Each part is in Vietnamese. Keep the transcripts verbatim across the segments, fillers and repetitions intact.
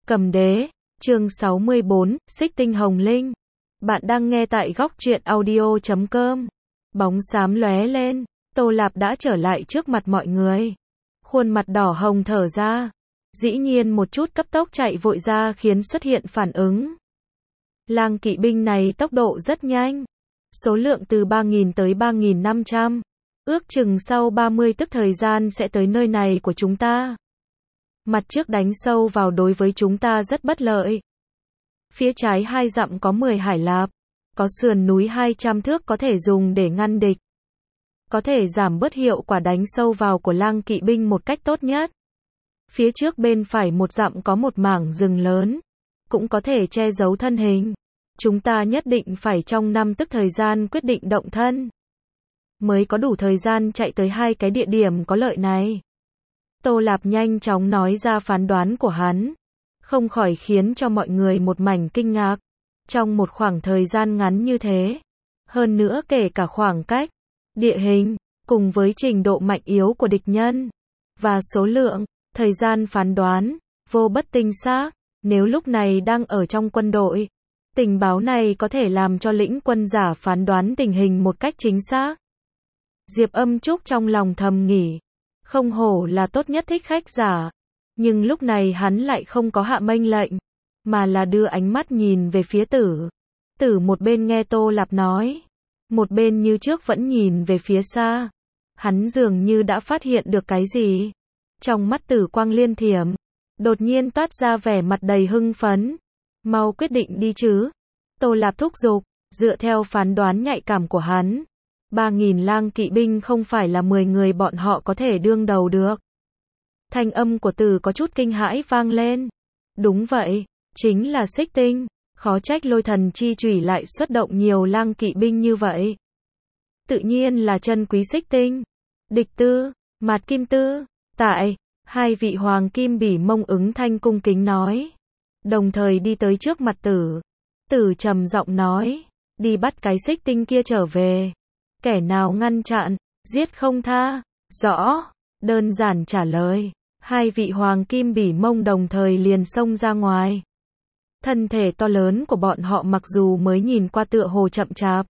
Cầm đế, chương sáu mươi bốn, Xích tinh hồng linh. Bạn đang nghe tại góc truyện audio chấm com. Bóng xám lóe lên, Tô Lạp đã trở lại trước mặt mọi người. Khuôn mặt đỏ hồng thở ra. Dĩ nhiên một chút cấp tốc chạy vội ra khiến xuất hiện phản ứng. Lang kỵ binh này tốc độ rất nhanh. Số lượng từ ba nghìn tới ba nghìn năm trăm. Ước chừng sau ba mươi tức thời gian sẽ tới nơi này của chúng ta. Mặt trước đánh sâu vào đối với chúng ta rất bất lợi. Phía trái hai dặm có mười hải lạp, có sườn núi hai trăm thước có thể dùng để ngăn địch. Có thể giảm bớt hiệu quả đánh sâu vào của lang kỵ binh một cách tốt nhất. Phía trước bên phải một dặm có một mảng rừng lớn, cũng có thể che giấu thân hình. Chúng ta nhất định phải trong năm tức thời gian quyết định động thân, mới có đủ thời gian chạy tới hai cái địa điểm có lợi này. Tô Lạp nhanh chóng nói ra phán đoán của hắn, không khỏi khiến cho mọi người một mảnh kinh ngạc. Trong một khoảng thời gian ngắn như thế, hơn nữa kể cả khoảng cách, địa hình, cùng với trình độ mạnh yếu của địch nhân, và số lượng, thời gian phán đoán, vô bất tinh xác. Nếu lúc này đang ở trong quân đội, tình báo này có thể làm cho lĩnh quân giả phán đoán tình hình một cách chính xác. Diệp Âm Trúc trong lòng thầm nghĩ, không hổ là tốt nhất thích khách giả. Nhưng lúc này hắn lại không có hạ mệnh lệnh, mà là đưa ánh mắt nhìn về phía Tử. Tử một bên nghe Tô Lạp nói, một bên như trước vẫn nhìn về phía xa. Hắn dường như đã phát hiện được cái gì. Trong mắt Tử quang liên thiểm, đột nhiên toát ra vẻ mặt đầy hưng phấn. Mau quyết định đi chứ. Tô Lạp thúc giục, dựa theo phán đoán nhạy cảm của hắn, ba nghìn lang kỵ binh không phải là mười người bọn họ có thể đương đầu được. Thanh âm của Tử có chút kinh hãi vang lên. Đúng vậy, chính là xích tinh, khó trách lôi thần chi chủy lại xuất động nhiều lang kỵ binh như vậy. Tự nhiên là chân quý xích tinh. Địch Tư, Mạt Kim Tư, tại, hai vị hoàng kim bỉ mông ứng thanh cung kính nói. Đồng thời đi tới trước mặt Tử. Tử trầm giọng nói, đi bắt cái xích tinh kia trở về. Kẻ nào ngăn chặn, giết không tha. Rõ, đơn giản trả lời. Hai vị hoàng kim bỉ mông đồng thời liền xông ra ngoài. Thân thể to lớn của bọn họ mặc dù mới nhìn qua tựa hồ chậm chạp,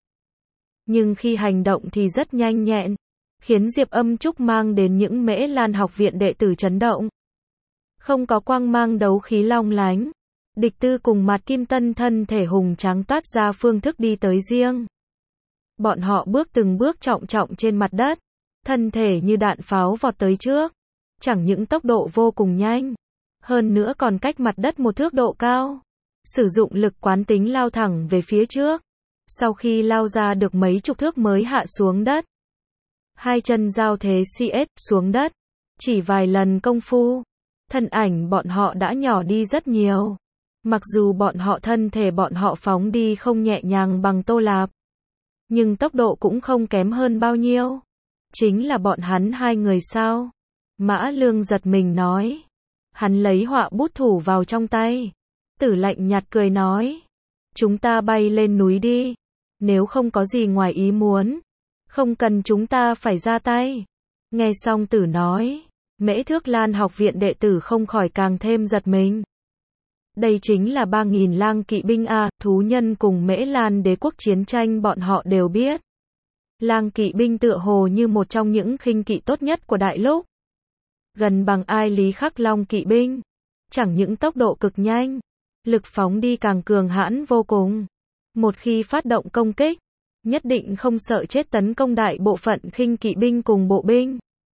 nhưng khi hành động thì rất nhanh nhẹn, khiến Diệp Âm Trúc mang đến những Mễ Lan học viện đệ tử chấn động. Không có quang mang đấu khí long lánh, Địch Tư cùng Mạt Kim Tân thân thể hùng tráng toát ra phương thức đi tới riêng. Bọn họ bước từng bước trọng trọng trên mặt đất, thân thể như đạn pháo vọt tới trước. Chẳng những tốc độ vô cùng nhanh, hơn nữa còn cách mặt đất một thước độ cao. Sử dụng lực quán tính lao thẳng về phía trước. Sau khi lao ra được mấy chục thước mới hạ xuống đất. Hai chân giao thế xê ét xuống đất. Chỉ vài lần công phu, thân ảnh bọn họ đã nhỏ đi rất nhiều. Mặc dù bọn họ thân thể bọn họ phóng đi không nhẹ nhàng bằng Tô Lạp, nhưng tốc độ cũng không kém hơn bao nhiêu. Chính là bọn hắn hai người sao? Mã Lương giật mình nói. Hắn lấy họa bút thủ vào trong tay. Tử lạnh nhạt cười nói, chúng ta bay lên núi đi. Nếu không có gì ngoài ý muốn, không cần chúng ta phải ra tay. Nghe xong Tử nói, Mễ Thước Lan học viện đệ tử không khỏi càng thêm giật mình. Đây chính là ba nghìn lang kỵ binh a. Thú nhân cùng Mễ Lan đế quốc chiến tranh bọn họ đều biết. Lang kỵ binh tựa hồ như một trong những khinh kỵ tốt nhất của đại lục. Gần bằng ai Lý Khắc Long kỵ binh. Chẳng những tốc độ cực nhanh, lực phóng đi càng cường hãn vô cùng. Một khi phát động công kích, nhất định không sợ chết tấn công đại bộ phận khinh kỵ binh cùng bộ binh.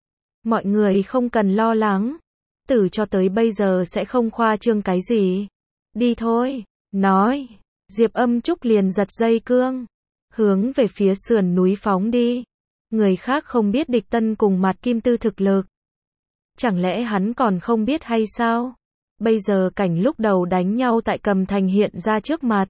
Mọi người không cần lo lắng. Tử cho tới bây giờ sẽ không khoa trương cái gì. Đi thôi, nói. Diệp Âm Trúc liền giật dây cương, hướng về phía sườn núi phóng đi. Người khác không biết Địch Tân cùng Mạt Kim Tư thực lực. Chẳng lẽ hắn còn không biết hay sao? Bây giờ cảnh lúc đầu đánh nhau tại Cầm Thành hiện ra trước mặt.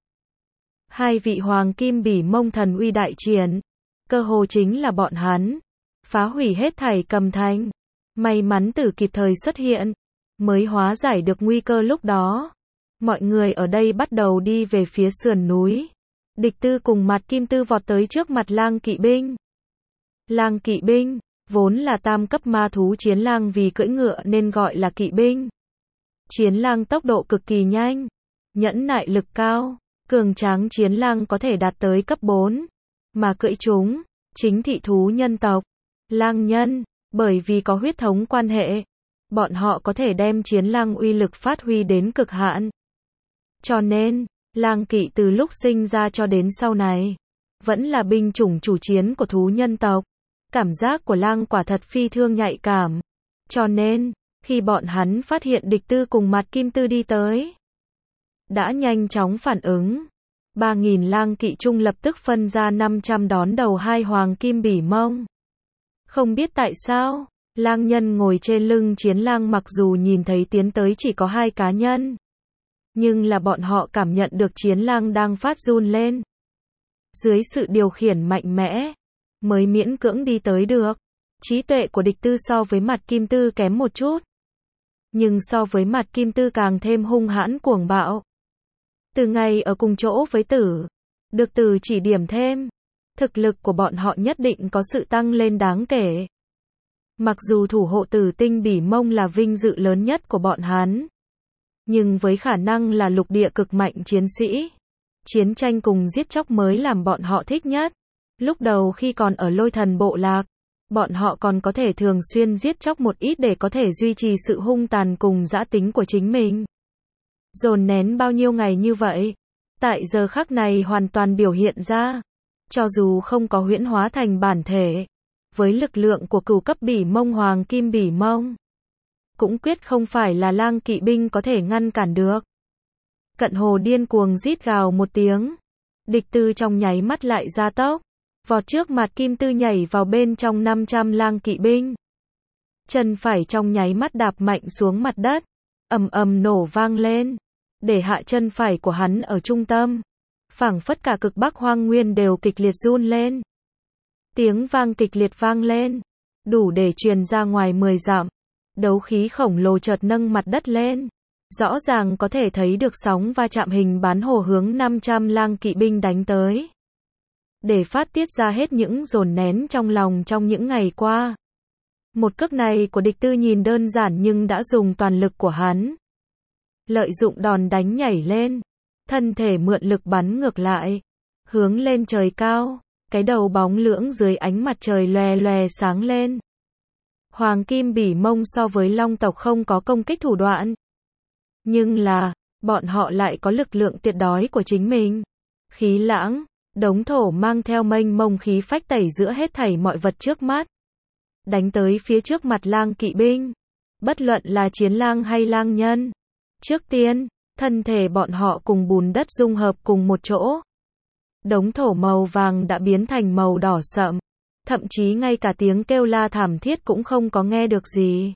Hai vị hoàng kim bỉ mông thần uy đại triển. Cơ hồ chính là bọn hắn phá hủy hết thảy Cầm Thành. May mắn Tử kịp thời xuất hiện, mới hóa giải được nguy cơ lúc đó. Mọi người ở đây bắt đầu đi về phía sườn núi. Địch Tư cùng Mạt Kim Tư vọt tới trước mặt lang kỵ binh. Lang kỵ binh vốn là tam cấp ma thú chiến lang, vì cưỡi ngựa nên gọi là kỵ binh. Chiến lang tốc độ cực kỳ nhanh, nhẫn nại lực cao, cường tráng chiến lang có thể đạt tới cấp bốn, mà cưỡi chúng, chính thị thú nhân tộc, lang nhân, bởi vì có huyết thống quan hệ, bọn họ có thể đem chiến lang uy lực phát huy đến cực hạn. Cho nên, lang kỵ từ lúc sinh ra cho đến sau này, vẫn là binh chủng chủ chiến của thú nhân tộc. Cảm giác của lang quả thật phi thường nhạy cảm. Cho nên, khi bọn hắn phát hiện địch tư cùng mặt kim tư đi tới, đã nhanh chóng phản ứng. ba nghìn lang kỵ trung lập tức phân ra năm trăm đón đầu hai hoàng kim bỉ mông. Không biết tại sao, lang nhân ngồi trên lưng chiến lang mặc dù nhìn thấy tiến tới chỉ có hai cá nhân, nhưng là bọn họ cảm nhận được chiến lang đang phát run lên. Dưới sự điều khiển mạnh mẽ, mới miễn cưỡng đi tới được. Trí tuệ của địch tư so với mặt kim tư kém một chút, nhưng so với mặt kim tư càng thêm hung hãn cuồng bạo. Từ ngày ở cùng chỗ với tử, được tử chỉ điểm thêm, thực lực của bọn họ nhất định có sự tăng lên đáng kể. Mặc dù thủ hộ tử tinh bỉ mông là vinh dự lớn nhất của bọn hắn, nhưng với khả năng là lục địa cực mạnh chiến sĩ, chiến tranh cùng giết chóc mới làm bọn họ thích nhất. Lúc đầu khi còn ở lôi thần bộ lạc, bọn họ còn có thể thường xuyên giết chóc một ít để có thể duy trì sự hung tàn cùng dã tính của chính mình. Dồn nén bao nhiêu ngày như vậy, tại giờ khắc này hoàn toàn biểu hiện ra. Cho dù không có huyễn hóa thành bản thể, với lực lượng của cửu cấp bỉ mông hoàng kim bỉ mông, cũng quyết không phải là lang kỵ binh có thể ngăn cản được. Cận hồ điên cuồng rít gào một tiếng, địch tư trong nháy mắt lại gia tốc, vọt trước mặt kim tư nhảy vào bên trong năm trăm lang kỵ binh. Chân phải trong nháy mắt đạp mạnh xuống mặt đất, ầm ầm nổ vang lên, để hạ chân phải của hắn ở trung tâm. Phảng phất cả cực Bắc Hoang Nguyên đều kịch liệt run lên. Tiếng vang kịch liệt vang lên, đủ để truyền ra ngoài mười dặm. Đấu khí khổng lồ chợt nâng mặt đất lên. Rõ ràng có thể thấy được sóng va chạm hình bán hồ hướng năm trăm lang kỵ binh đánh tới. Để phát tiết ra hết những dồn nén trong lòng trong những ngày qua. Một cước này của địch tư nhìn đơn giản nhưng đã dùng toàn lực của hắn. Lợi dụng đòn đánh nhảy lên, thân thể mượn lực bắn ngược lại, hướng lên trời cao, cái đầu bóng lưỡng dưới ánh mặt trời lòe lòe sáng lên. Hoàng kim bỉ mông so với long tộc không có công kích thủ đoạn, nhưng là, bọn họ lại có lực lượng tuyệt đối của chính mình. Khí lãng, đống thổ mang theo mênh mông khí phách tẩy giữa hết thảy mọi vật trước mắt. Đánh tới phía trước mặt lang kỵ binh. Bất luận là chiến lang hay lang nhân. Trước tiên, thân thể bọn họ cùng bùn đất dung hợp cùng một chỗ. Đống thổ màu vàng đã biến thành màu đỏ sậm. Thậm chí ngay cả tiếng kêu la thảm thiết cũng không có nghe được gì.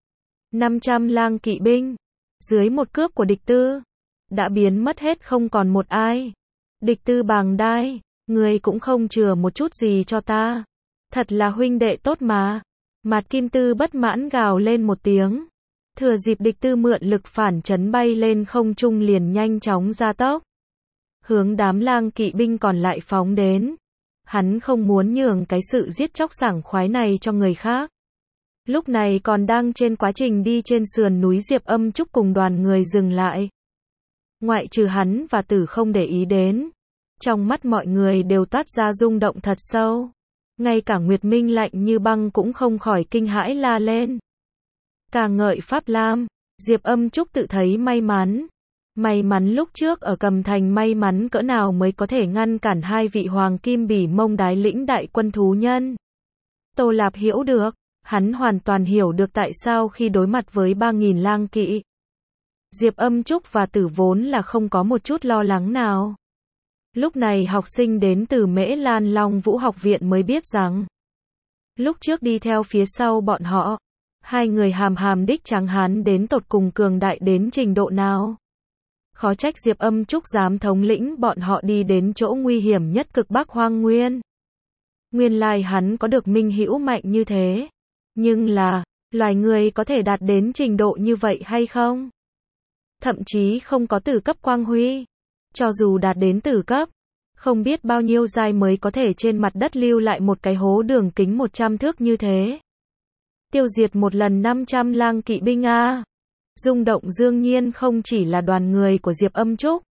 năm trăm lang kỵ binh, dưới một cước của địch tư, đã biến mất hết không còn một ai. Địch tư bàng đai, người cũng không chừa một chút gì cho ta. Thật là huynh đệ tốt mà. Mạt kim tư bất mãn gào lên một tiếng. Thừa dịp địch tư mượn lực phản chấn bay lên không trung liền nhanh chóng gia tốc. Hướng đám lang kỵ binh còn lại phóng đến. Hắn không muốn nhường cái sự giết chóc sảng khoái này cho người khác. Lúc này còn đang trên quá trình đi trên sườn núi Diệp Âm Trúc cùng đoàn người dừng lại. Ngoại trừ hắn và tử không để ý đến. Trong mắt mọi người đều toát ra rung động thật sâu. Ngay cả Nguyệt Minh lạnh như băng cũng không khỏi kinh hãi la lên. Ca ngợi Pháp Lam, Diệp Âm Trúc tự thấy may mắn. May mắn lúc trước ở Cầm Thành may mắn cỡ nào mới có thể ngăn cản hai vị hoàng kim bỉ mông đái lĩnh đại quân thú nhân. Tô Lạp hiểu được, hắn hoàn toàn hiểu được tại sao khi đối mặt với ba nghìn lang kỵ. Diệp Âm Trúc và Tử vốn là không có một chút lo lắng nào. Lúc này học sinh đến từ Mễ Lan Long Vũ học viện mới biết rằng, lúc trước đi theo phía sau bọn họ, hai người hàm hàm đích trắng hán đến tột cùng cường đại đến trình độ nào. Khó trách Diệp Âm Trúc dám thống lĩnh bọn họ đi đến chỗ nguy hiểm nhất cực Bắc Hoang Nguyên. Nguyên lai hắn có được minh hữu mạnh như thế. Nhưng là, loài người có thể đạt đến trình độ như vậy hay không? Thậm chí không có tử cấp quang huy. Cho dù đạt đến tử cấp, không biết bao nhiêu giai mới có thể trên mặt đất lưu lại một cái hố đường kính một trăm thước như thế. Tiêu diệt một lần năm trăm lang kỵ binh a. Rung động đương nhiên không chỉ là đoàn người của Diệp Âm Trúc,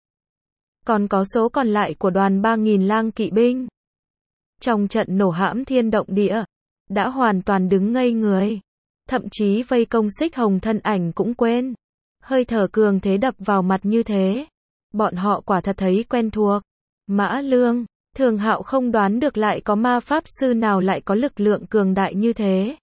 còn có số còn lại của đoàn ba nghìn lang kỵ binh. Trong trận nổ hãm thiên động địa, đã hoàn toàn đứng ngây người. Thậm chí vây công Xích Hồng thân ảnh cũng quên. Hơi thở cường thế đập vào mặt như thế. Bọn họ quả thật thấy quen thuộc. Mã Lương, Thường Hạo không đoán được lại có ma pháp sư nào lại có lực lượng cường đại như thế.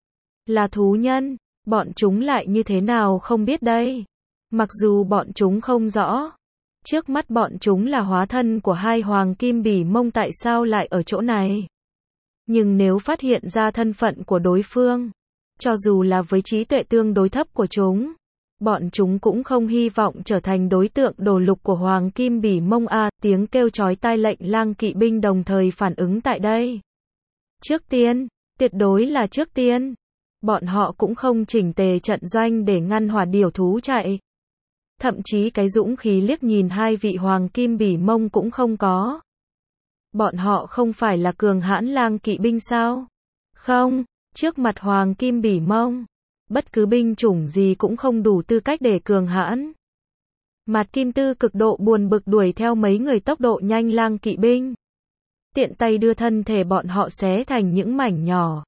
Là thú nhân, bọn chúng lại như thế nào không biết đây. Mặc dù bọn chúng không rõ. Trước mắt bọn chúng là hóa thân của hai hoàng kim bỉ mông tại sao lại ở chỗ này. Nhưng nếu phát hiện ra thân phận của đối phương, cho dù là với trí tuệ tương đối thấp của chúng, bọn chúng cũng không hy vọng trở thành đối tượng đồ lục của hoàng kim bỉ mông a. Tiếng kêu chói tai lệnh lang kỵ binh đồng thời phản ứng tại đây. Trước tiên, tuyệt đối là trước tiên, bọn họ cũng không chỉnh tề trận doanh để ngăn hỏa điểu thú chạy. Thậm chí cái dũng khí liếc nhìn hai vị hoàng kim bỉ mông cũng không có. Bọn họ không phải là cường hãn lang kỵ binh sao? Không, trước mặt hoàng kim bỉ mông, bất cứ binh chủng gì cũng không đủ tư cách để cường hãn. Mạt Kim Tư cực độ buồn bực đuổi theo mấy người tốc độ nhanh lang kỵ binh. Tiện tay đưa thân thể bọn họ xé thành những mảnh nhỏ.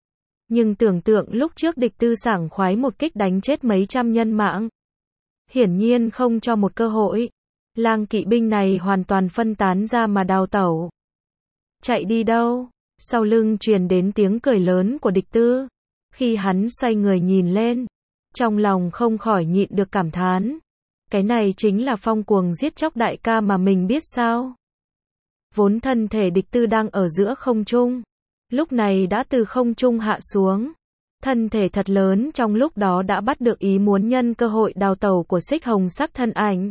Nhưng tưởng tượng lúc trước địch tư sảng khoái một kích đánh chết mấy trăm nhân mạng. Hiển nhiên không cho một cơ hội. Lang kỵ binh này hoàn toàn phân tán ra mà đào tẩu. Chạy đi đâu? Sau lưng truyền đến tiếng cười lớn của địch tư. Khi hắn xoay người nhìn lên, trong lòng không khỏi nhịn được cảm thán. Cái này chính là phong cuồng giết chóc đại ca mà mình biết sao? Vốn thân thể địch tư đang ở giữa không trung, lúc này đã từ không trung hạ xuống. Thân thể thật lớn trong lúc đó đã bắt được ý muốn nhân cơ hội đào tẩu của xích hồng sắc thân ảnh.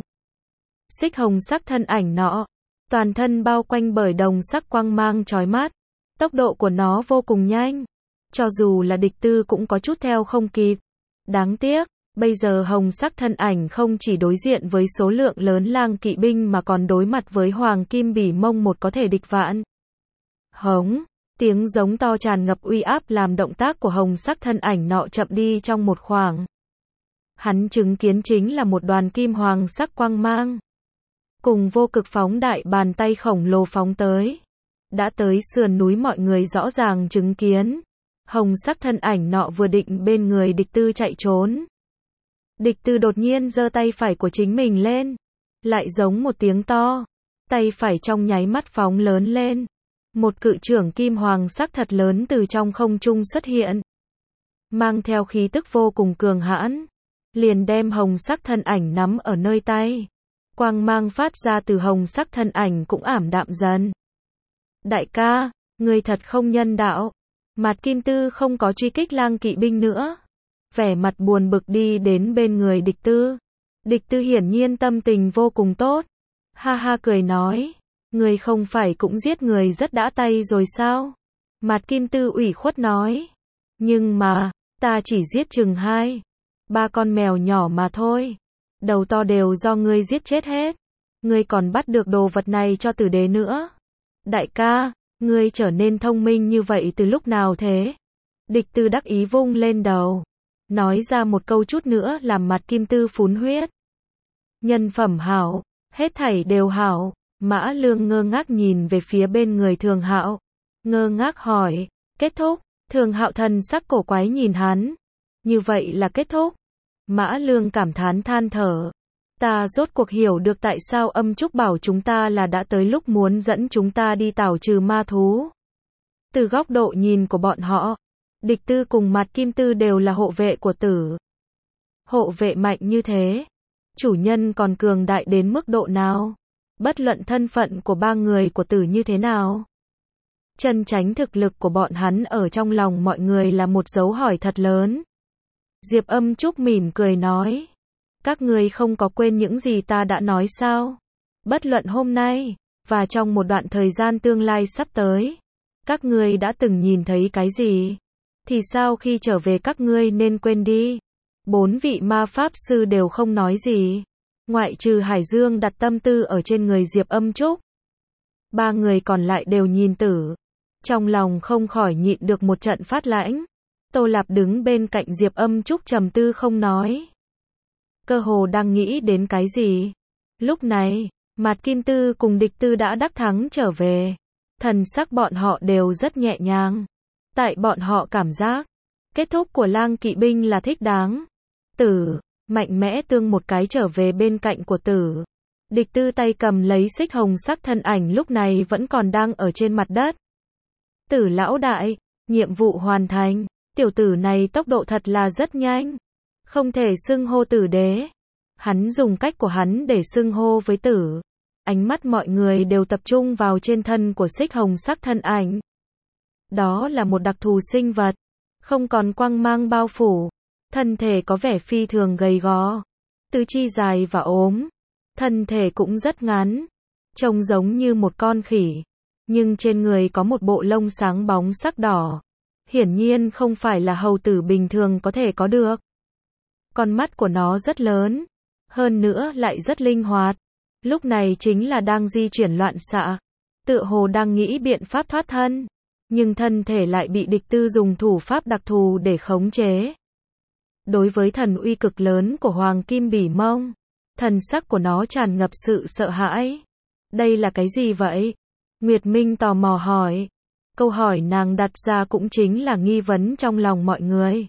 Xích hồng sắc thân ảnh nọ, toàn thân bao quanh bởi đồng sắc quang mang chói mắt. Tốc độ của nó vô cùng nhanh. Cho dù là địch tư cũng có chút theo không kịp. Đáng tiếc, bây giờ hồng sắc thân ảnh không chỉ đối diện với số lượng lớn lang kỵ binh mà còn đối mặt với hoàng kim bỉ mông một có thể địch vạn. Hống, tiếng giống to tràn ngập uy áp làm động tác của hồng sắc thân ảnh nọ chậm đi trong một khoảng. Hắn chứng kiến chính là một đoàn kim hoàng sắc quang mang. Cùng vô cực phóng đại bàn tay khổng lồ phóng tới. Đã tới sườn núi mọi người rõ ràng chứng kiến. Hồng sắc thân ảnh nọ vừa định bên người địch tư chạy trốn. Địch tư đột nhiên giơ tay phải của chính mình lên. Lại giống một tiếng to. Tay phải trong nháy mắt phóng lớn lên. Một cự chưởng kim hoàng sắc thật lớn từ trong không trung xuất hiện. Mang theo khí tức vô cùng cường hãn. Liền đem hồng sắc thân ảnh nắm ở nơi tay. Quang mang phát ra từ hồng sắc thân ảnh cũng ảm đạm dần. Đại ca, người thật không nhân đạo. Mạt Kim Tư không có truy kích lang kỵ binh nữa. Vẻ mặt buồn bực đi đến bên người địch tư. Địch tư hiển nhiên tâm tình vô cùng tốt. Ha ha cười nói. Người không phải cũng giết người rất đã tay rồi sao? Mạt Kim Tư ủy khuất nói. Nhưng mà, ta chỉ giết chừng hai, ba con mèo nhỏ mà thôi. Đầu to đều do ngươi giết chết hết. Ngươi còn bắt được đồ vật này cho tử đế nữa. Đại ca, ngươi trở nên thông minh như vậy từ lúc nào thế? Địch tư đắc ý vung lên đầu. Nói ra một câu chút nữa làm Mạt Kim Tư phún huyết. Nhân phẩm hảo, hết thảy đều hảo. Mã Lương ngơ ngác nhìn về phía bên người Thường Hạo. Ngơ ngác hỏi, kết thúc? Thường Hạo thần sắc cổ quái nhìn hắn. Như vậy là kết thúc? Mã Lương cảm thán than thở. Ta rốt cuộc hiểu được tại sao Âm Trúc bảo chúng ta là đã tới lúc muốn dẫn chúng ta đi tảo trừ ma thú. Từ góc độ nhìn của bọn họ, địch tư cùng Mạt Kim Tư đều là hộ vệ của tử. Hộ vệ mạnh như thế, chủ nhân còn cường đại đến mức độ nào? Bất luận thân phận của ba người của tử như thế nào. Chân chánh thực lực của bọn hắn ở trong lòng mọi người là một dấu hỏi thật lớn. Diệp Âm Trúc mỉm cười nói. Các người không có quên những gì ta đã nói sao? Bất luận hôm nay, và trong một đoạn thời gian tương lai sắp tới, các ngươi đã từng nhìn thấy cái gì? Thì sao khi trở về các ngươi nên quên đi? Bốn vị ma pháp sư đều không nói gì. Ngoại trừ Hải Dương đặt tâm tư ở trên người Diệp Âm Trúc. Ba người còn lại đều nhìn tử. Trong lòng không khỏi nhịn được một trận phát lãnh. Tô Lạp đứng bên cạnh Diệp Âm Trúc trầm tư không nói. cơ hồ đang nghĩ đến cái gì. Lúc này, Mạt Kim Tư cùng Địch Tư đã đắc thắng trở về. Thần sắc bọn họ đều rất nhẹ nhàng. Tại bọn họ cảm giác, kết thúc của Lang kỵ binh là thích đáng. Tử, mạnh mẽ tương một cái trở về bên cạnh của Tử. Địch Tư tay cầm lấy xích hồng sắc thân ảnh lúc này vẫn còn đang ở trên mặt đất. Tử lão đại, nhiệm vụ hoàn thành. Tiểu tử này tốc độ thật là rất nhanh. Không thể xưng hô Tử đế. Hắn dùng cách của hắn để xưng hô với Tử. Ánh mắt mọi người đều tập trung vào trên thân của xích hồng sắc thân ảnh. Đó là một đặc thù sinh vật. Không còn quang mang bao phủ. Thân thể có vẻ phi thường gầy gò. Tứ chi dài và ốm. Thân thể cũng rất ngắn. Trông giống như một con khỉ. Nhưng trên người có một bộ lông sáng bóng sắc đỏ. Hiển nhiên không phải là hầu tử bình thường có thể có được. Con mắt của nó rất lớn. Hơn nữa lại rất linh hoạt. Lúc này chính là đang di chuyển loạn xạ. Tựa hồ đang nghĩ biện pháp thoát thân. Nhưng thân thể lại bị Địch Tư dùng thủ pháp đặc thù để khống chế. Đối với thần uy cực lớn của Hoàng Kim Bỉ Mông, thần sắc của nó tràn ngập sự sợ hãi. Đây là cái gì vậy? Nguyệt Minh tò mò hỏi. Câu hỏi nàng đặt ra cũng chính là nghi vấn trong lòng mọi người.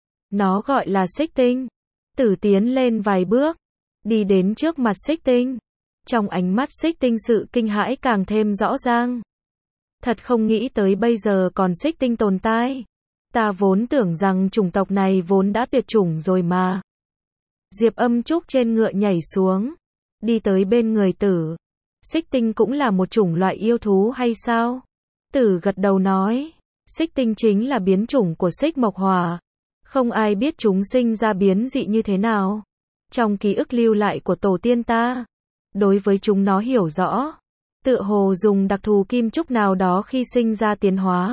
Nó gọi là xích tinh. Tử tiến lên vài bước, đi đến trước mặt xích tinh. Trong ánh mắt xích tinh sự kinh hãi càng thêm rõ ràng. Thật không nghĩ tới bây giờ còn xích tinh tồn tại. Ta vốn tưởng rằng chủng tộc này vốn đã tuyệt chủng rồi mà. Diệp Âm Trúc trên ngựa nhảy xuống, đi tới bên người Tử. Xích tinh cũng là một chủng loại yêu thú hay sao? Tử gật đầu nói, xích tinh chính là biến chủng của xích mộc hỏa. Không ai biết chúng sinh ra biến dị như thế nào. Trong ký ức lưu lại của tổ tiên ta, đối với chúng nó hiểu rõ. Tựa hồ dùng đặc thù kim trúc nào đó khi sinh ra tiến hóa.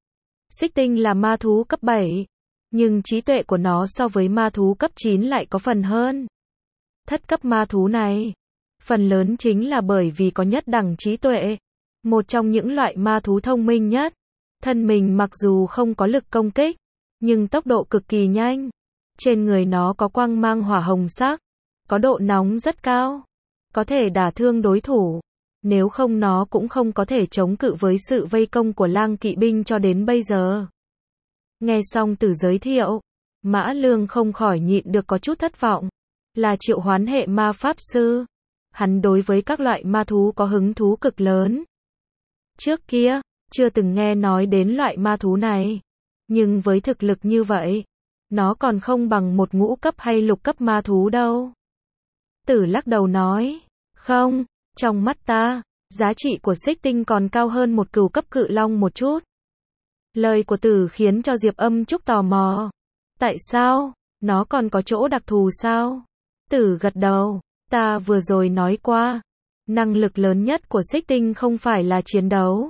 Xích tinh là ma thú cấp bảy, nhưng trí tuệ của nó so với ma thú cấp chín lại có phần hơn. Thất cấp ma thú này, phần lớn chính là bởi vì có nhất đẳng trí tuệ. Một trong những loại ma thú thông minh nhất. Thân mình mặc dù không có lực công kích, nhưng tốc độ cực kỳ nhanh. Trên người nó có quang mang hỏa hồng sắc, có độ nóng rất cao, có thể đả thương đối thủ. Nếu không nó cũng không có thể chống cự với sự vây công của Lang kỵ binh cho đến bây giờ. Nghe xong Tử giới thiệu, Mã Lương không khỏi nhịn được có chút thất vọng. Là triệu hoán hệ ma pháp sư. Hắn đối với các loại ma thú có hứng thú cực lớn. Trước kia, chưa từng nghe nói đến loại ma thú này. Nhưng với thực lực như vậy, nó còn không bằng một ngũ cấp hay lục cấp ma thú đâu. Tử lắc đầu nói, không, trong mắt ta, giá trị của xích tinh còn cao hơn một cửu cấp cự long một chút. Lời của Tử khiến cho Diệp Âm Trúc tò mò. Tại sao? Nó còn có chỗ đặc thù sao? Tử gật đầu, ta vừa rồi nói qua. Năng lực lớn nhất của xích tinh không phải là chiến đấu.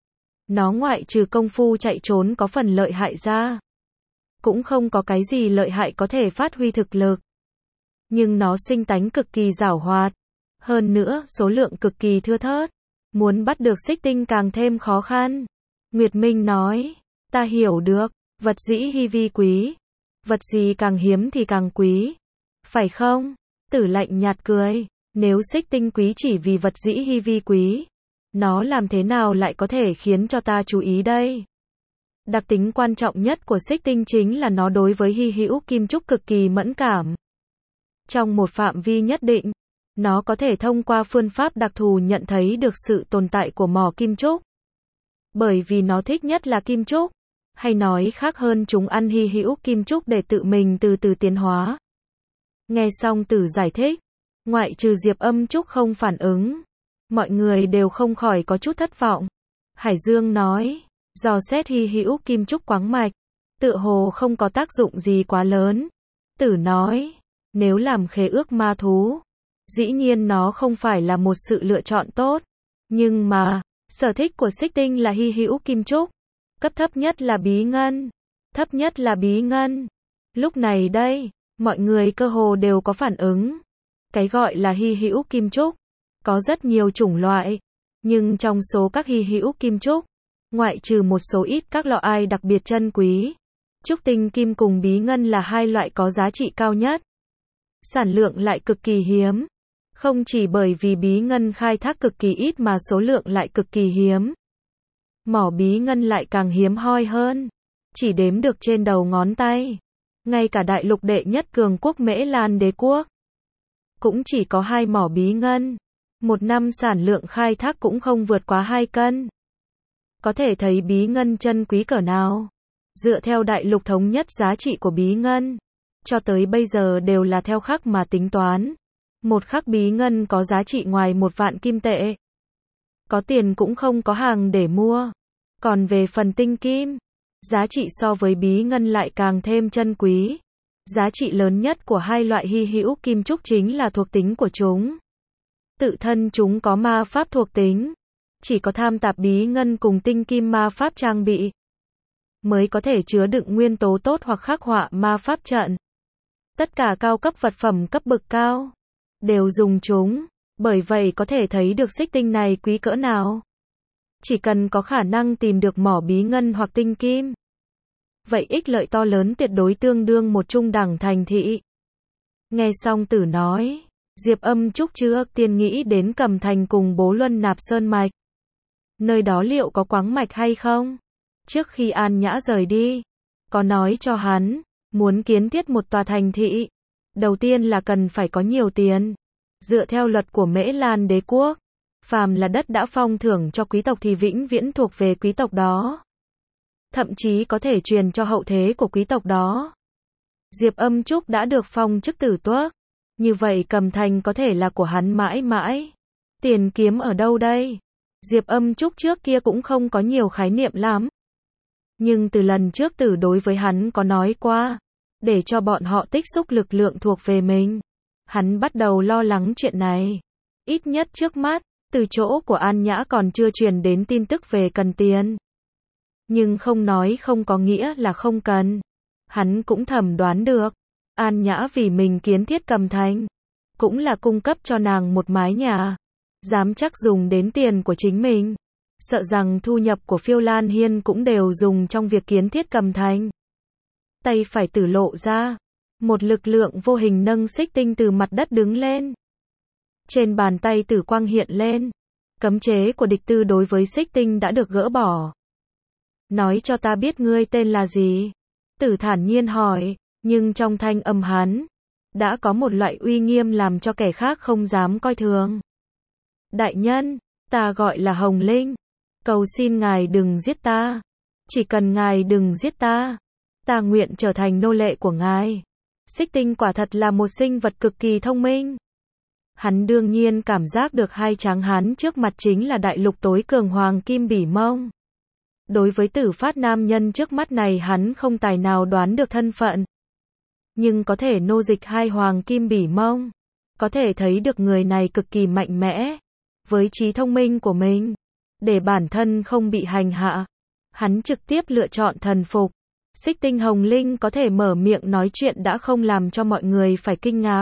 Nó ngoại trừ công phu chạy trốn có phần lợi hại ra, cũng không có cái gì lợi hại có thể phát huy thực lực. Nhưng nó sinh tánh cực kỳ giảo hoạt. Hơn nữa, số lượng cực kỳ thưa thớt. Muốn bắt được xích tinh càng thêm khó khăn. Nguyệt Minh nói, ta hiểu được, vật dĩ hi vi quý. Vật gì càng hiếm thì càng quý. Phải không? Tử lạnh nhạt cười. Nếu xích tinh quý chỉ vì vật dĩ hi vi quý, nó làm thế nào lại có thể khiến cho ta chú ý đây? Đặc tính quan trọng nhất của xích tinh chính là nó đối với hy hữu kim trúc cực kỳ mẫn cảm. Trong một phạm vi nhất định, nó có thể thông qua phương pháp đặc thù nhận thấy được sự tồn tại của mỏ kim trúc. Bởi vì nó thích nhất là kim trúc, hay nói khác hơn chúng ăn hy hữu kim trúc để tự mình từ từ tiến hóa. Nghe xong Tử giải thích, ngoại trừ Diệp Âm Trúc không phản ứng, mọi người đều không khỏi có chút thất vọng. Hải Dương nói, dò xét hy hữu kim trúc quáng mạch, tựa hồ không có tác dụng gì quá lớn. Tử nói, nếu làm khế ước ma thú, dĩ nhiên nó không phải là một sự lựa chọn tốt. Nhưng mà, sở thích của xích tinh là hy hữu kim trúc. Cấp thấp nhất là bí ngân. Thấp nhất là bí ngân. Lúc này đây, mọi người cơ hồ đều có phản ứng. Cái gọi là hy hữu kim trúc, có rất nhiều chủng loại. Nhưng trong số các hy hữu kim trúc, ngoại trừ một số ít các loại đặc biệt chân quý, trúc tinh kim cùng bí ngân là hai loại có giá trị cao nhất. sản lượng lại cực kỳ hiếm. Không chỉ bởi vì bí ngân khai thác cực kỳ ít mà số lượng lại cực kỳ hiếm. Mỏ bí ngân lại càng hiếm hoi hơn. Chỉ đếm được trên đầu ngón tay. Ngay cả đại lục đệ nhất cường quốc Mễ Lan Đế quốc cũng chỉ có hai mỏ bí ngân. Một năm sản lượng khai thác cũng không vượt quá hai cân. Có thể thấy bí ngân chân quý cỡ nào. Dựa theo đại lục thống nhất giá trị của bí ngân, cho tới bây giờ đều là theo khắc mà tính toán. Một khắc bí ngân có giá trị ngoài một vạn kim tệ. Có tiền cũng không có hàng để mua. Còn về phần tinh kim, giá trị so với bí ngân lại càng thêm chân quý. Giá trị lớn nhất của hai loại hy hữu kim trúc chính là thuộc tính của chúng. Tự thân chúng có ma pháp thuộc tính. Chỉ có tham tạp bí ngân cùng tinh kim ma pháp trang bị mới có thể chứa đựng nguyên tố tốt hoặc khắc họa ma pháp trận. Tất cả cao cấp vật phẩm cấp bậc cao đều dùng chúng, bởi vậy có thể thấy được xích tinh này quý cỡ nào. Chỉ cần có khả năng tìm được mỏ bí ngân hoặc tinh kim, vậy ích lợi to lớn tuyệt đối tương đương một trung đẳng thành thị. Nghe xong Tử nói, Diệp Âm Trúc trước tiên nghĩ đến Cầm Thành cùng Bố Luân Nạp Sơn Mạch. Nơi đó liệu có khoáng mạch hay không? Trước khi An Nhã rời đi, có nói cho hắn, muốn kiến thiết một tòa thành thị, đầu tiên là cần phải có nhiều tiền. Dựa theo luật của Mễ Lan Đế quốc, phàm là đất đã phong thưởng cho quý tộc thì vĩnh viễn thuộc về quý tộc đó. Thậm chí có thể truyền cho hậu thế của quý tộc đó. Diệp Âm Trúc đã được phong chức tử tuất, như vậy Cầm Thành có thể là của hắn mãi mãi. Tiền kiếm ở đâu đây? Diệp Âm Trúc trước kia cũng không có nhiều khái niệm lắm. Nhưng từ lần trước Tử đối với hắn có nói qua, để cho bọn họ tích xúc lực lượng thuộc về mình. Hắn bắt đầu lo lắng chuyện này. Ít nhất trước mắt, từ chỗ của An Nhã còn chưa truyền đến tin tức về cần tiền. Nhưng không nói không có nghĩa là không cần. Hắn cũng thẩm đoán được, An Nhã vì mình kiến thiết Cầm Thành, cũng là cung cấp cho nàng một mái nhà. Dám chắc dùng đến tiền của chính mình. Sợ rằng thu nhập của Phiêu Lan Hiên cũng đều dùng trong việc kiến thiết Cầm Thành. Tay phải Tử lộ ra, một lực lượng vô hình nâng xích tinh từ mặt đất đứng lên. Trên bàn tay Tử quang hiện lên, cấm chế của địch tư đối với xích tinh đã được gỡ bỏ. Nói cho ta biết ngươi tên là gì? Tử thản nhiên hỏi, nhưng trong thanh âm hắn đã có một loại uy nghiêm làm cho kẻ khác không dám coi thường. Đại nhân, ta gọi là Hồng Linh. Cầu xin ngài đừng giết ta. Chỉ cần ngài đừng giết ta, ta nguyện trở thành nô lệ của ngài. Xích tinh quả thật là một sinh vật cực kỳ thông minh. Hắn đương nhiên cảm giác được hai tráng hán trước mặt chính là đại lục tối cường Hoàng Kim Bỉ Mông. Đối với Tử phát nam nhân trước mắt này hắn không tài nào đoán được thân phận. Nhưng có thể nô dịch hai Hoàng Kim Bỉ Mông, có thể thấy được người này cực kỳ mạnh mẽ. Với trí thông minh của mình, để bản thân không bị hành hạ, hắn trực tiếp lựa chọn thần phục. Xích tinh Hồng Linh có thể mở miệng nói chuyện đã không làm cho mọi người phải kinh ngạc.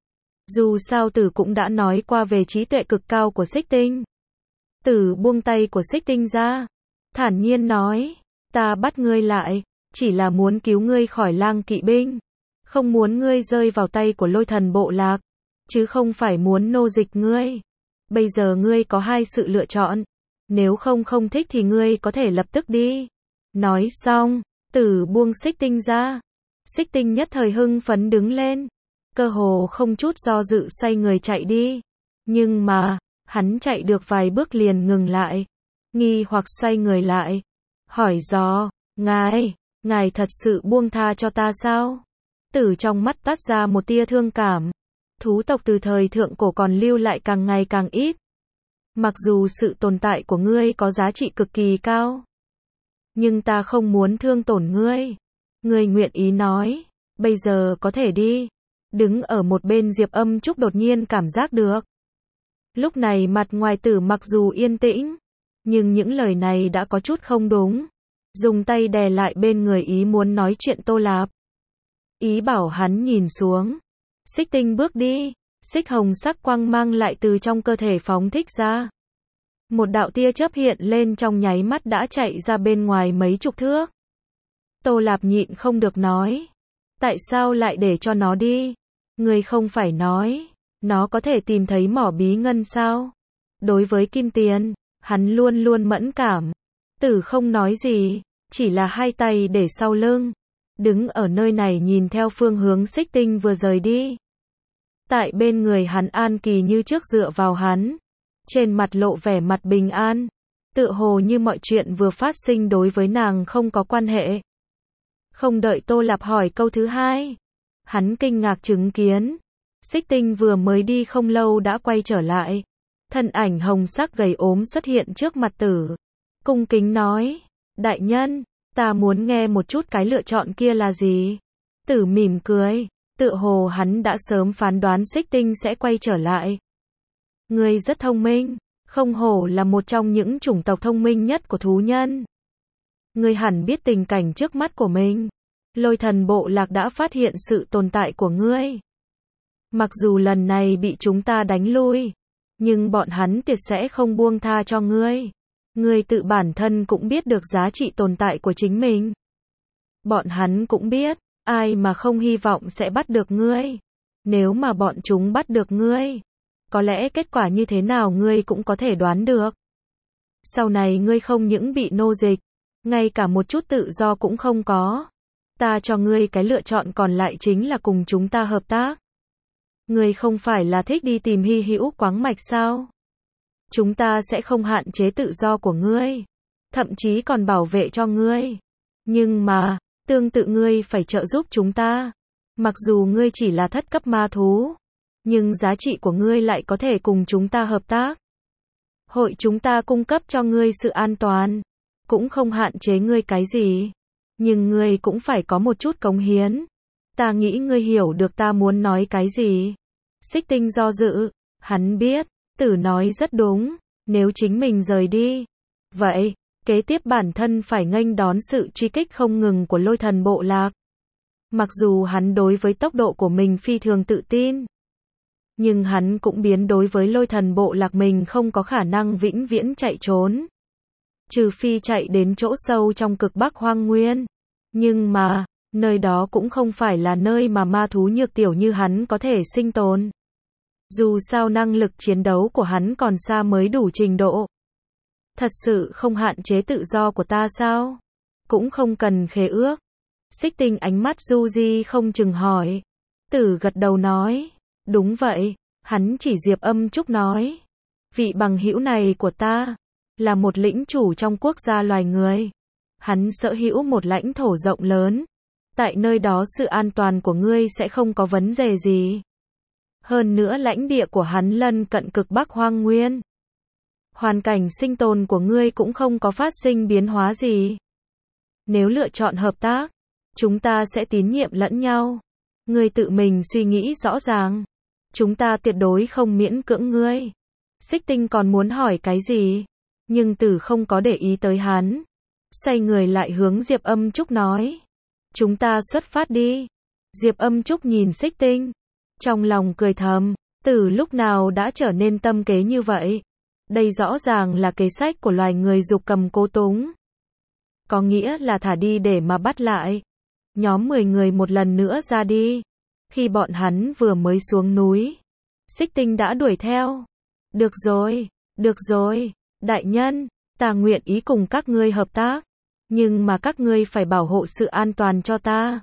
Dù sao Tử cũng đã nói qua về trí tuệ cực cao của xích tinh. Tử buông tay của xích tinh ra, thản nhiên nói, ta bắt ngươi lại, chỉ là muốn cứu ngươi khỏi lang kỵ binh. Không muốn ngươi rơi vào tay của lôi thần bộ lạc, chứ không phải muốn nô dịch ngươi. Bây giờ ngươi có hai sự lựa chọn. Nếu không không thích thì ngươi có thể lập tức đi. Nói xong, Tử buông xích tinh ra. Xích tinh nhất thời hưng phấn đứng lên. Cơ hồ không chút do dự xoay người chạy đi. Nhưng mà, hắn chạy được vài bước liền ngừng lại. Nghi hoặc xoay người lại. Hỏi dò, ngài, ngài thật sự buông tha cho ta sao? Tử trong mắt toát ra một tia thương cảm. Thú tộc từ thời thượng cổ còn lưu lại càng ngày càng ít. Mặc dù sự tồn tại của ngươi có giá trị cực kỳ cao, nhưng ta không muốn thương tổn ngươi. Ngươi nguyện ý nói, bây giờ có thể đi. Đứng ở một bên Diệp Âm Trúc đột nhiên cảm giác được. Lúc này mặt ngoài Tử mặc dù yên tĩnh, nhưng những lời này đã có chút không đúng. Dùng tay đè lại bên người ý muốn nói chuyện Tô Lạp. Ý bảo hắn nhìn xuống. Xích tinh bước đi, xích hồng sắc quang mang lại từ trong cơ thể phóng thích ra. Một đạo tia chớp hiện lên trong nháy mắt đã chạy ra bên ngoài mấy chục thước. Tô Lạp nhịn không được nói, tại sao lại để cho nó đi? Ngươi không phải nói, nó có thể tìm thấy mỏ bí ngân sao? Đối với kim tiền, hắn luôn luôn mẫn cảm. Tử không nói gì, chỉ là hai tay để sau lưng, đứng ở nơi này nhìn theo phương hướng Xích Tinh vừa rời đi. Tại bên người hắn An Kỳ như trước dựa vào hắn, trên mặt lộ vẻ mặt bình an, tựa hồ như mọi chuyện vừa phát sinh đối với nàng không có quan hệ. Không đợi Tô Lạp hỏi câu thứ hai, hắn kinh ngạc chứng kiến, Xích Tinh vừa mới đi không lâu đã quay trở lại. Thân ảnh hồng sắc gầy ốm xuất hiện trước mặt Tử, cung kính nói, đại nhân, ta muốn nghe một chút cái lựa chọn kia là gì. Tử mỉm cười, tựa hồ hắn đã sớm phán đoán Xích Tinh sẽ quay trở lại. Ngươi rất thông minh, không hổ là một trong những chủng tộc thông minh nhất của thú nhân. Ngươi hẳn biết tình cảnh trước mắt của mình. Lôi thần bộ lạc đã phát hiện sự tồn tại của ngươi. Mặc dù lần này bị chúng ta đánh lui, nhưng bọn hắn tuyệt sẽ không buông tha cho ngươi. Ngươi tự bản thân cũng biết được giá trị tồn tại của chính mình. Bọn hắn cũng biết, ai mà không hy vọng sẽ bắt được ngươi. Nếu mà bọn chúng bắt được ngươi, có lẽ kết quả như thế nào ngươi cũng có thể đoán được. Sau này ngươi không những bị nô dịch, ngay cả một chút tự do cũng không có. Ta cho ngươi cái lựa chọn còn lại chính là cùng chúng ta hợp tác. Ngươi không phải là thích đi tìm hy hữu khoáng mạch sao? Chúng ta sẽ không hạn chế tự do của ngươi, thậm chí còn bảo vệ cho ngươi. Nhưng mà, tương tự ngươi phải trợ giúp chúng ta. Mặc dù ngươi chỉ là thất cấp ma thú, nhưng giá trị của ngươi lại có thể cùng chúng ta hợp tác. Hội chúng ta cung cấp cho ngươi sự an toàn, cũng không hạn chế ngươi cái gì. Nhưng ngươi cũng phải có một chút cống hiến. Ta nghĩ ngươi hiểu được ta muốn nói cái gì. Xích Tinh do dự, hắn biết, Tử nói rất đúng, nếu chính mình rời đi. Vậy, kế tiếp bản thân phải nghênh đón sự truy kích không ngừng của lôi thần bộ lạc. Mặc dù hắn đối với tốc độ của mình phi thường tự tin, nhưng hắn cũng biến đối với lôi thần bộ lạc mình không có khả năng vĩnh viễn chạy trốn. Trừ phi chạy đến chỗ sâu trong cực Bắc hoang nguyên. Nhưng mà, nơi đó cũng không phải là nơi mà ma thú nhược tiểu như hắn có thể sinh tồn. Dù sao năng lực chiến đấu của hắn còn xa mới đủ trình độ. Thật sự không hạn chế tự do của ta sao? Cũng không cần khế ước. Xích Tinh ánh mắt du di không chừng hỏi. Tử gật đầu nói, đúng vậy, hắn chỉ Diệp Âm Trúc nói. Vị bằng hữu này của ta, là một lĩnh chủ trong quốc gia loài người. Hắn sở hữu một lãnh thổ rộng lớn. Tại nơi đó sự an toàn của ngươi sẽ không có vấn đề gì. Hơn nữa lãnh địa của hắn lân cận cực Bắc hoang nguyên. Hoàn cảnh sinh tồn của ngươi cũng không có phát sinh biến hóa gì. Nếu lựa chọn hợp tác, chúng ta sẽ tín nhiệm lẫn nhau. Ngươi tự mình suy nghĩ rõ ràng. Chúng ta tuyệt đối không miễn cưỡng ngươi. Xích Tinh còn muốn hỏi cái gì, nhưng Tử không có để ý tới hắn. Xoay người lại hướng Diệp Âm Trúc nói. Chúng ta xuất phát đi. Diệp Âm Trúc nhìn Xích Tinh, trong lòng cười thầm, Tử lúc nào đã trở nên tâm kế như vậy. Đây rõ ràng là kế sách của loài người dục cầm cố túng. Có nghĩa là thả đi để mà bắt lại. Nhóm mười người một lần nữa ra đi. Khi bọn hắn vừa mới xuống núi, Xích Tinh đã đuổi theo. Được rồi, được rồi, đại nhân, ta nguyện ý cùng các ngươi hợp tác. Nhưng mà các ngươi phải bảo hộ sự an toàn cho ta.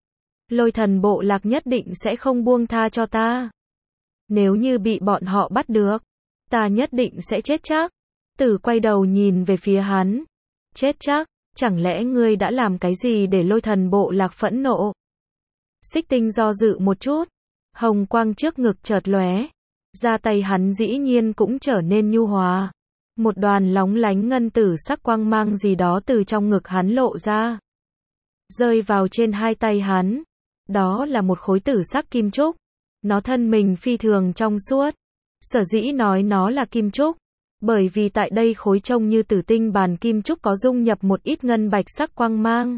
Lôi thần bộ lạc nhất định sẽ không buông tha cho ta. Nếu như bị bọn họ bắt được, ta nhất định sẽ chết chắc. Tử quay đầu nhìn về phía hắn. Chết chắc, chẳng lẽ ngươi đã làm cái gì để lôi thần bộ lạc phẫn nộ? Xích Tinh do dự một chút. Hồng quang trước ngực chợt lóe. Da tay hắn dĩ nhiên cũng trở nên nhu hòa. Một đoàn lóng lánh ngân tử sắc quang mang gì đó từ trong ngực hắn lộ ra. Rơi vào trên hai tay hắn. Đó là một khối tử sắc kim trúc. Nó thân mình phi thường trong suốt. Sở dĩ nói nó là kim trúc, bởi vì tại đây khối trông như tử tinh bàn kim trúc có dung nhập một ít ngân bạch sắc quang mang.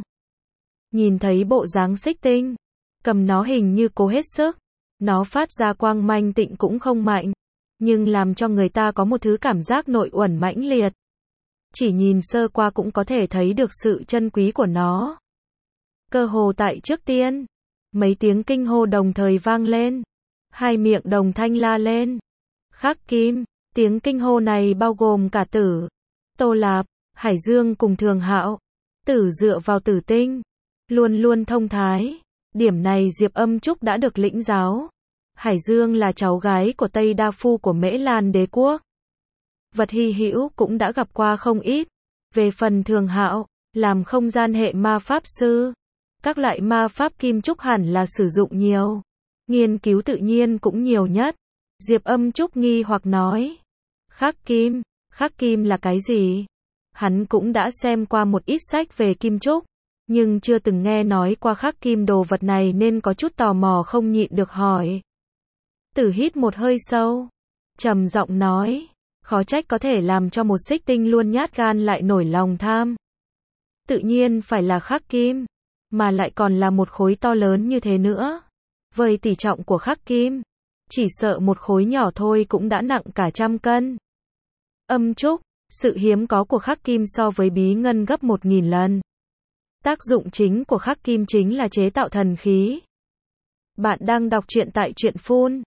Nhìn thấy bộ dáng Xích Tinh, cầm nó hình như cố hết sức. Nó phát ra quang manh tịnh cũng không mạnh, nhưng làm cho người ta có một thứ cảm giác nội uẩn mãnh liệt. Chỉ nhìn sơ qua cũng có thể thấy được sự chân quý của nó. Cơ hồ tại trước tiên, Mấy tiếng kinh hô đồng thời vang lên. Hai miệng đồng thanh la lên. Khắc Kim, tiếng kinh hô này bao gồm cả Tử, Tô Lạp, Hải Dương cùng Thường Hạo. Tử dựa vào Tử Tinh, luôn luôn thông thái. Điểm này Diệp Âm Trúc đã được lĩnh giáo. Hải Dương là cháu gái của Tây Đa Phu của Mễ Lan đế quốc. Vật hy hữu cũng đã gặp qua không ít. Về phần Thường Hạo, làm không gian hệ ma pháp sư. Các loại ma pháp kim trúc hẳn là sử dụng nhiều. Nghiên cứu tự nhiên cũng nhiều nhất. Diệp Âm Trúc nghi hoặc nói. Khắc Kim, Khắc Kim là cái gì? Hắn cũng đã xem qua một ít sách về kim trúc, nhưng chưa từng nghe nói qua khắc kim đồ vật này nên có chút tò mò không nhịn được hỏi. Tử hít một hơi sâu, trầm giọng nói, khó trách có thể làm cho một xích tinh luôn nhát gan lại nổi lòng tham. Tự nhiên phải là khắc kim, mà lại còn là một khối to lớn như thế nữa. Với tỷ trọng của khắc kim, chỉ sợ một khối nhỏ thôi cũng đã nặng cả trăm cân. Âm Trúc, sự hiếm có của khắc kim so với bí ngân gấp một nghìn lần. Tác dụng chính của khắc kim chính là chế tạo thần khí. Bạn đang đọc truyện tại truyện phun.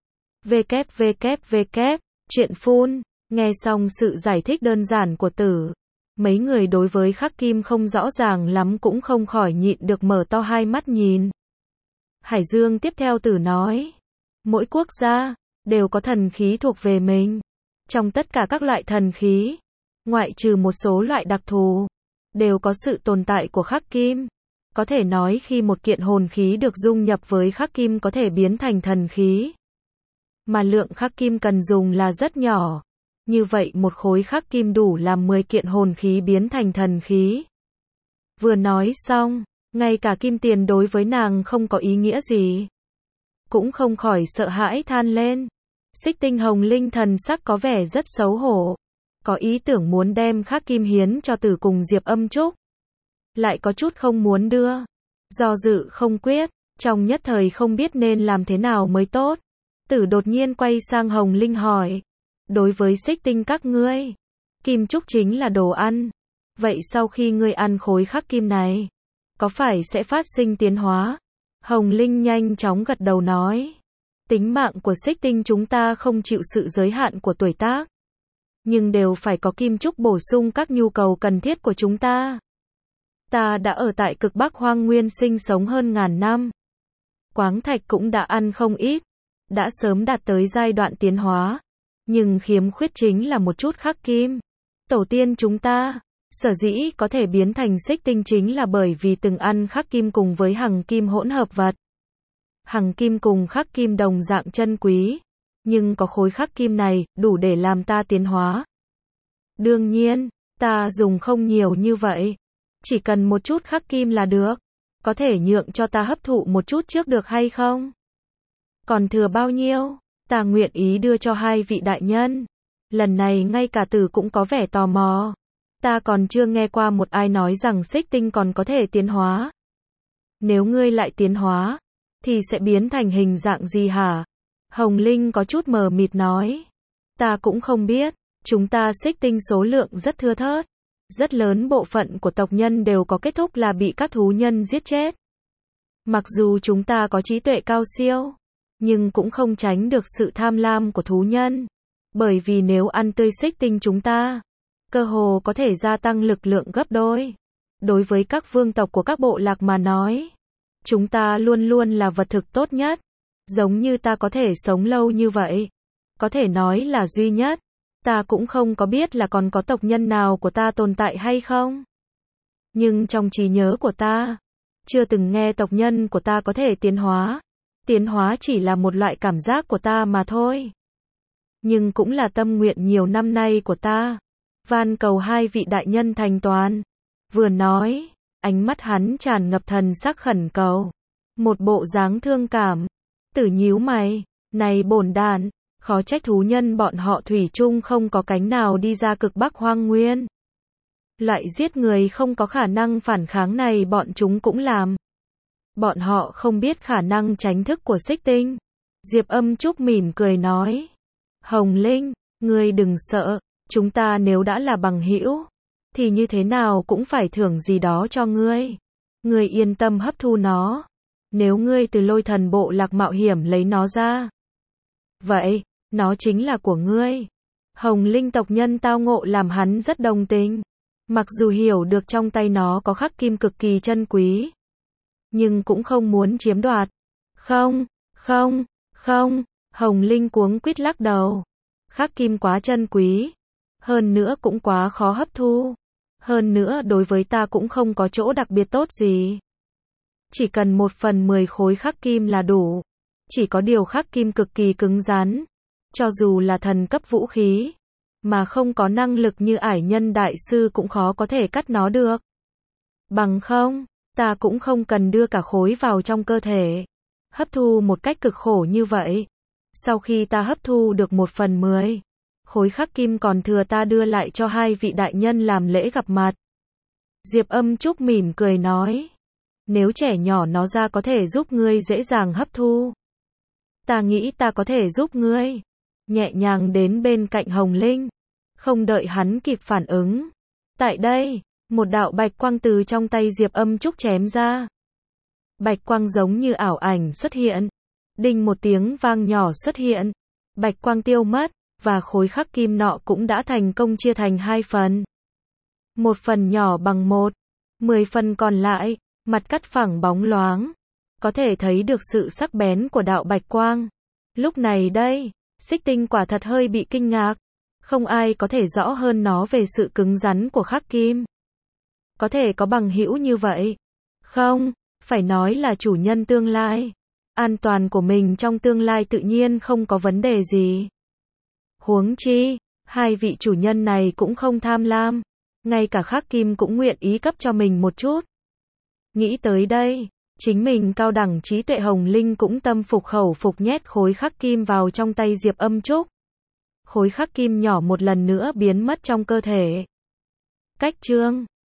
www. Truyện phun. Nghe xong sự giải thích đơn giản của Tử, mấy người đối với khắc kim không rõ ràng lắm cũng không khỏi nhịn được mở to hai mắt nhìn. Hải Dương tiếp theo Tử nói, mỗi quốc gia đều có thần khí thuộc về mình. Trong tất cả các loại thần khí, ngoại trừ một số loại đặc thù, đều có sự tồn tại của khắc kim. Có thể nói khi một kiện hồn khí được dung nhập với khắc kim có thể biến thành thần khí. Mà lượng khắc kim cần dùng là rất nhỏ. Như vậy một khối khắc kim đủ làm mười kiện hồn khí biến thành thần khí. Vừa nói xong, ngay cả kim tiền đối với nàng không có ý nghĩa gì. Cũng không khỏi sợ hãi than lên. Xích Tinh Hồng Linh thần sắc có vẻ rất xấu hổ. Có ý tưởng muốn đem khắc kim hiến cho Tử cùng Diệp Âm Trúc. Lại có chút không muốn đưa. Do dự không quyết, trong nhất thời không biết nên làm thế nào mới tốt. Tử đột nhiên quay sang Hồng Linh hỏi. Đối với xích tinh các ngươi, kim trúc chính là đồ ăn. Vậy sau khi ngươi ăn khối khắc kim này, có phải sẽ phát sinh tiến hóa? Hồng Linh nhanh chóng gật đầu nói. Tính mạng của xích tinh chúng ta không chịu sự giới hạn của tuổi tác. Nhưng đều phải có kim trúc bổ sung các nhu cầu cần thiết của chúng ta. Ta đã ở tại cực Bắc Hoang Nguyên sinh sống hơn ngàn năm. Quáng thạch cũng đã ăn không ít. Đã sớm đạt tới giai đoạn tiến hóa. Nhưng khiếm khuyết chính là một chút khắc kim. Tổ tiên chúng ta, sở dĩ có thể biến thành xích tinh chính là bởi vì từng ăn khắc kim cùng với hằng kim hỗn hợp vật. Hằng kim cùng khắc kim đồng dạng chân quý. Nhưng có khối khắc kim này, đủ để làm ta tiến hóa. Đương nhiên, ta dùng không nhiều như vậy. Chỉ cần một chút khắc kim là được. Có thể nhượng cho ta hấp thụ một chút trước được hay không? Còn thừa bao nhiêu? Ta nguyện ý đưa cho hai vị đại nhân. Lần này ngay cả Tử cũng có vẻ tò mò. Ta còn chưa nghe qua một ai nói rằng xích tinh còn có thể tiến hóa. Nếu ngươi lại tiến hóa, thì sẽ biến thành hình dạng gì hả? Hồng Linh có chút mờ mịt nói. Ta cũng không biết. Chúng ta xích tinh số lượng rất thưa thớt. Rất lớn bộ phận của tộc nhân đều có kết thúc là bị các thú nhân giết chết. Mặc dù chúng ta có trí tuệ cao siêu, nhưng cũng không tránh được sự tham lam của thú nhân. Bởi vì nếu ăn tươi xích tinh chúng ta, cơ hồ có thể gia tăng lực lượng gấp đôi. Đối với các vương tộc của các bộ lạc mà nói, chúng ta luôn luôn là vật thực tốt nhất. Giống như ta có thể sống lâu như vậy, có thể nói là duy nhất. Ta cũng không có biết là còn có tộc nhân nào của ta tồn tại hay không. Nhưng trong trí nhớ của ta, chưa từng nghe tộc nhân của ta có thể tiến hóa. Tiến hóa chỉ là một loại cảm giác của ta mà thôi. Nhưng cũng là tâm nguyện nhiều năm nay của ta. Van cầu hai vị đại nhân thành toàn. Vừa nói, ánh mắt hắn tràn ngập thần sắc khẩn cầu. Một bộ dáng thương cảm. Tử nhíu mày, này bổn đàn, khó trách thú nhân bọn họ thủy chung không có cánh nào đi ra cực Bắc Hoang Nguyên. Loại giết người không có khả năng phản kháng này bọn chúng cũng làm. Bọn họ không biết khả năng tránh thức của xích tinh. Diệp Âm Trúc mỉm cười nói. Hồng Linh, ngươi đừng sợ, chúng ta nếu đã là bằng hữu, thì như thế nào cũng phải thưởng gì đó cho ngươi. Ngươi yên tâm hấp thu nó. Nếu ngươi từ Lôi Thần bộ lạc mạo hiểm lấy nó ra, vậy, nó chính là của ngươi. Hồng Linh tộc nhân tao ngộ làm hắn rất đồng tình. Mặc dù hiểu được trong tay nó có khắc kim cực kỳ chân quý, nhưng cũng không muốn chiếm đoạt. Không, không, không, Hồng Linh cuống quýt lắc đầu. Khắc kim quá chân quý, hơn nữa cũng quá khó hấp thu. Hơn nữa đối với ta cũng không có chỗ đặc biệt tốt gì. Chỉ cần một phần mười khối khắc kim là đủ. Chỉ có điều khắc kim cực kỳ cứng rắn. Cho dù là thần cấp vũ khí, mà không có năng lực như ải nhân đại sư cũng khó có thể cắt nó được. Bằng không, ta cũng không cần đưa cả khối vào trong cơ thể. Hấp thu một cách cực khổ như vậy. Sau khi ta hấp thu được một phần mười, khối khắc kim còn thừa ta đưa lại cho hai vị đại nhân làm lễ gặp mặt. Diệp Âm Trúc mỉm cười nói. Nếu trẻ nhỏ nó ra có thể giúp ngươi dễ dàng hấp thu, ta nghĩ ta có thể giúp ngươi. Nhẹ nhàng đến bên cạnh Hồng Linh. Không đợi hắn kịp phản ứng. Tại đây, một đạo bạch quang từ trong tay Diệp Âm Trúc chém ra. Bạch quang giống như ảo ảnh xuất hiện. Đinh một tiếng vang nhỏ xuất hiện. Bạch quang tiêu mất, và khối khắc kim nọ cũng đã thành công chia thành hai phần. Một phần nhỏ bằng một, mười phần còn lại, mặt cắt phẳng bóng loáng. Có thể thấy được sự sắc bén của đạo bạch quang. Lúc này đây, Xích Tinh quả thật hơi bị kinh ngạc. Không ai có thể rõ hơn nó về sự cứng rắn của khắc kim. Có thể có bằng hữu như vậy. Không, phải nói là chủ nhân tương lai. An toàn của mình trong tương lai tự nhiên không có vấn đề gì. Huống chi, hai vị chủ nhân này cũng không tham lam. Ngay cả khắc kim cũng nguyện ý cấp cho mình một chút. Nghĩ tới đây, chính mình cao đẳng trí tuệ Hồng Linh cũng tâm phục khẩu phục nhét khối khắc kim vào trong tay Diệp Âm Trúc. Khối khắc kim nhỏ một lần nữa biến mất trong cơ thể. Cách chương